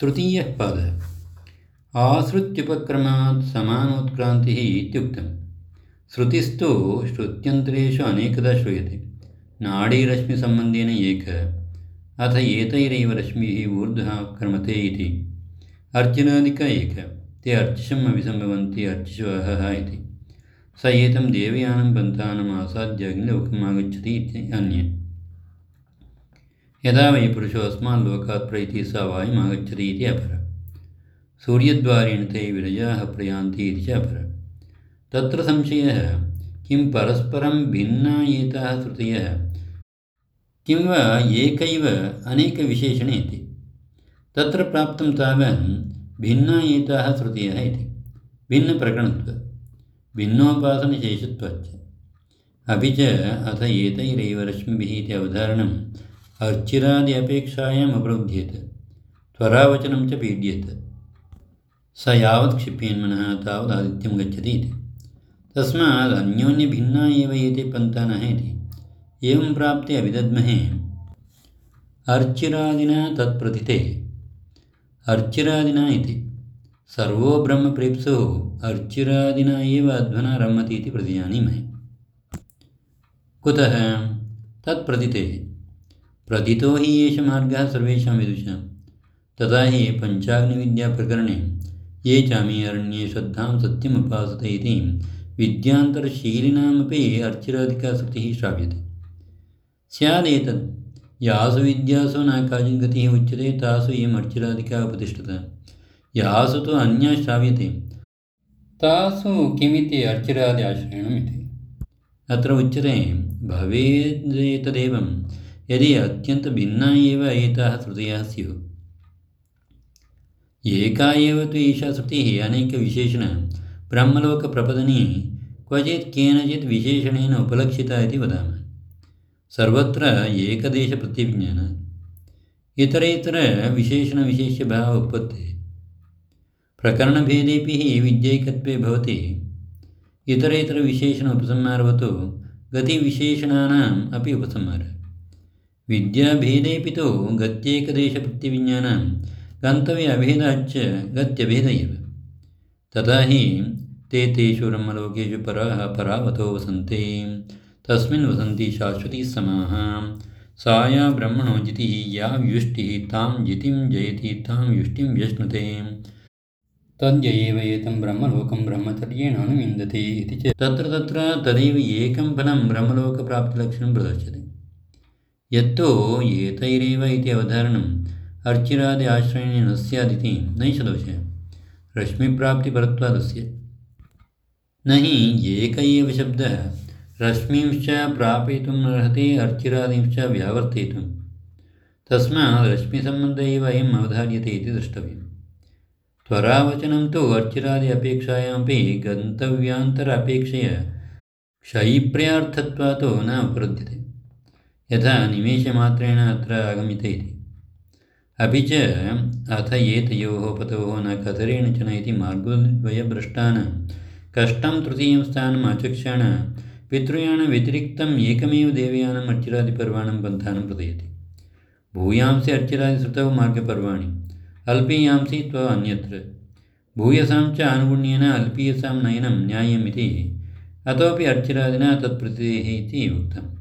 तृतीयः पादः आश्रुत्युपक्रमात् समानोत्क्रान्तिः इत्युक्तम्। श्रुतिस्तु श्रुत्यन्तरेषु अनेकदा श्रूयते। नाडीरश्मिसम्बन्धेन एक अथ एतैरेव रश्मिः ऊर्ध्वः क्रमते इति। अर्जुनादिक एक ते अर्चिषम् अभिसम्भवन्ति अर्चिषवहः इति। स एतं देवयानं पन्थानम् आसाद्य अग्निलोकम् आगच्छति इति अन्ये। यदा वै पुरुषो अस्मान् लोकात् प्रैति स वायुम् आगच्छति इति अपर। सूर्यद्वारेण ते विरजाः प्रयान्ति इति च अपर। तत्र संशयः किं परस्परं भिन्ना एताः श्रुतयः किं वा एकैव अनेकविशेषणे इति। तत्र प्राप्तं तावत् भिन्ना एताः श्रुतयः इति भिन्नप्रकरणत्वात् भिन्नोपासनशेषत्वाच्च। अपि च अथ एतैरेव रश्मिभिः इति अवधारणम् अर्चिरादि अपेक्षायाम् अपरुध्येत त्वरावचनं च पीड्येत। स यावत् क्षिप्येन्मनः तावत् आदित्यं गच्छति इति। तस्मात् अन्योन्यभिन्ना एव एते पन्थानः इति। एवं प्राप्ते अभिदद्महे अर्चिरादिना तत्प्रथिते। अर्चिरादिना इति सर्वो ब्रह्मप्रेप्सुः अर्चिरादिना एव अध्वना रमति इति प्रतिजानीमहे। कुतः तत्प्रथिते? प्रथितो हि एष मार्गः सर्वेषां विदुषां। तथा हि पञ्चाग्निविद्याप्रकरणे ये चामी अरण्ये श्रद्धां सत्यम् उपासते इति विद्यान्तरशीलिनामपि अर्चिरादिका श्रुतिः श्राव्यते। स्यादेतत् यासु विद्यासु न काचित् गतिः उच्यते तासु इयम् अर्चिरादिका उपतिष्ठता। यासु तु अन्या श्राव्यते तासु किमिति अर्चिरादि आश्रयणम् इति। अत्र उच्यते भवेदेतदेवं यदि अत्यन्तभिन्ना एव एताः श्रुतयः स्युः। एका एव तु एषा श्रुतिः अनेकविशेषण ब्रह्मलोकप्रपदनी क्वचित् केनचित् विशेषणेन उपलक्षिता इति वदामः। सर्वत्र एकदेशप्रत्यभिज्ञानात् इतरेतरविशेषणविशेष्यभाव उत्पत्तेः। प्रकरणभेदेपि हि विद्यैकत्वे भवति इतरेतरविशेषण उपसंहारवतो गतिविशेषणानाम् अपि उपसंहारः। विद्याभेदेपि तु गत्येकदेशप्रत्यभिज्ञानां गन्तव्य अभेदाच्च गत्यभेद एव। तथा हि ते तेषु ब्रह्मलोकेषु परावतो वसन्ते तस्मिन् वसन्ति शाश्वती समाः। सा या ब्रह्मणो जितिः या व्युष्टिः तां जितिं जयति तां व्युष्टिं व्यश्नुते तद्य एव एतं ब्रह्मलोकं ब्रह्मचर्येण अनुविन्दते इति च। तत्र तदैव एकं फलं ब्रह्मलोकप्राप्तिलक्षणं प्रदर्श्यते। यत्तु एतैरेव इति अवधारणम् अर्चिरादि आश्रयेण न स्यादिति नैष दोषः रश्मिप्राप्तिपरत्वादस्य। न हि एक एव शब्दः रश्मींश्च प्रापयितुम् अर्हति अर्चिरादींश्च व्यावर्तयितुम्। तस्मात् रश्मिसम्बन्ध एव अयम् अवधार्यते इति द्रष्टव्यम्। त्वरावचनं तु अर्चिरादि अपेक्षायामपि गन्तव्यान्तर अपेक्षया क्षयिप्रियार्थत्वात् न उपरुध्यते यथा निमेषमात्रेण अत्र आगम्यते इति। अपि च अथ एतयोः पतयोः न कतरेण च न इति मार्गद्वयभ्रष्टान् कष्टं तृतीयं स्थानम् अचक्षाण पितृयानव्यतिरिक्तम् एकमेव देवयानम् अर्चिरादिपर्वाणां पन्थानं प्रदयति। भूयांसि अर्चिरादिश्रुतौ मार्गपर्वाणि अल्पीयांसि त्व अन्यत्र। भूयसां च आनुगुण्येन अल्पीयसां नयनं न्यायम् इति अतोपि अर्चिरादिना तत्प्रतिः इति उक्तम्।